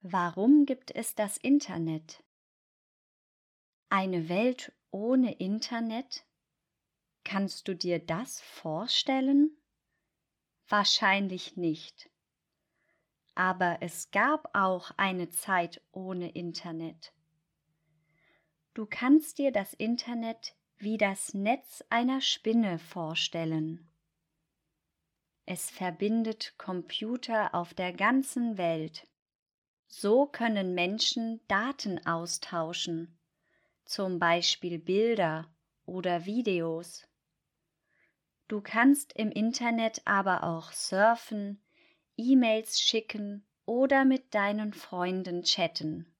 Warum gibt es das Internet? Eine Welt ohne Internet? Kannst du dir das vorstellen? Wahrscheinlich nicht. Aber es gab auch eine Zeit ohne Internet. Du kannst dir das Internet wie das Netz einer Spinne vorstellen. Es verbindet Computer auf der ganzen Welt. So können Menschen Daten austauschen, zum Beispiel Bilder oder Videos. Du kannst im Internet aber auch surfen, E-Mails schicken oder mit deinen Freunden chatten.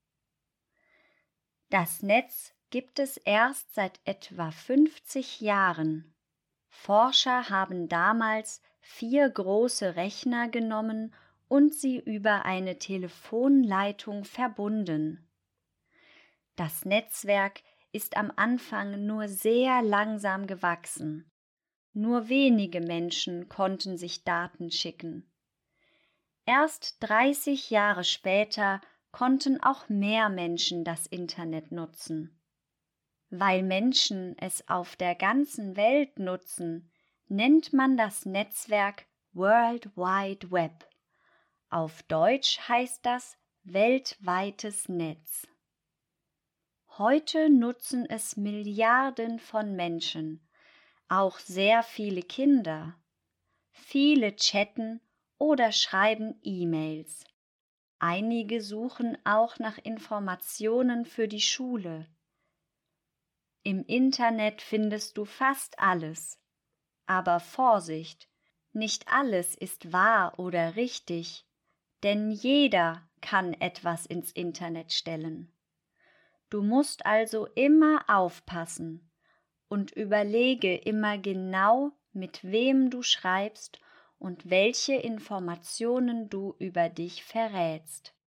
Das Netz gibt es erst seit etwa 50 Jahren. Forscher haben damals 4 große Rechner genommen und sie über eine Telefonleitung verbunden. Das Netzwerk ist am Anfang nur sehr langsam gewachsen. Nur wenige Menschen konnten sich Daten schicken. Erst 30 Jahre später konnten auch mehr Menschen das Internet nutzen. Weil Menschen es auf der ganzen Welt nutzen, nennt man das Netzwerk World Wide Web. Auf Deutsch heißt das weltweites Netz. Heute nutzen es Milliarden von Menschen, auch sehr viele Kinder. Viele chatten oder schreiben E-Mails. Einige suchen auch nach Informationen für die Schule. Im Internet findest du fast alles. Aber Vorsicht, nicht alles ist wahr oder richtig, denn jeder kann etwas ins Internet stellen. Du musst also immer aufpassen und überlege immer genau, mit wem du schreibst und welche Informationen du über dich verrätst.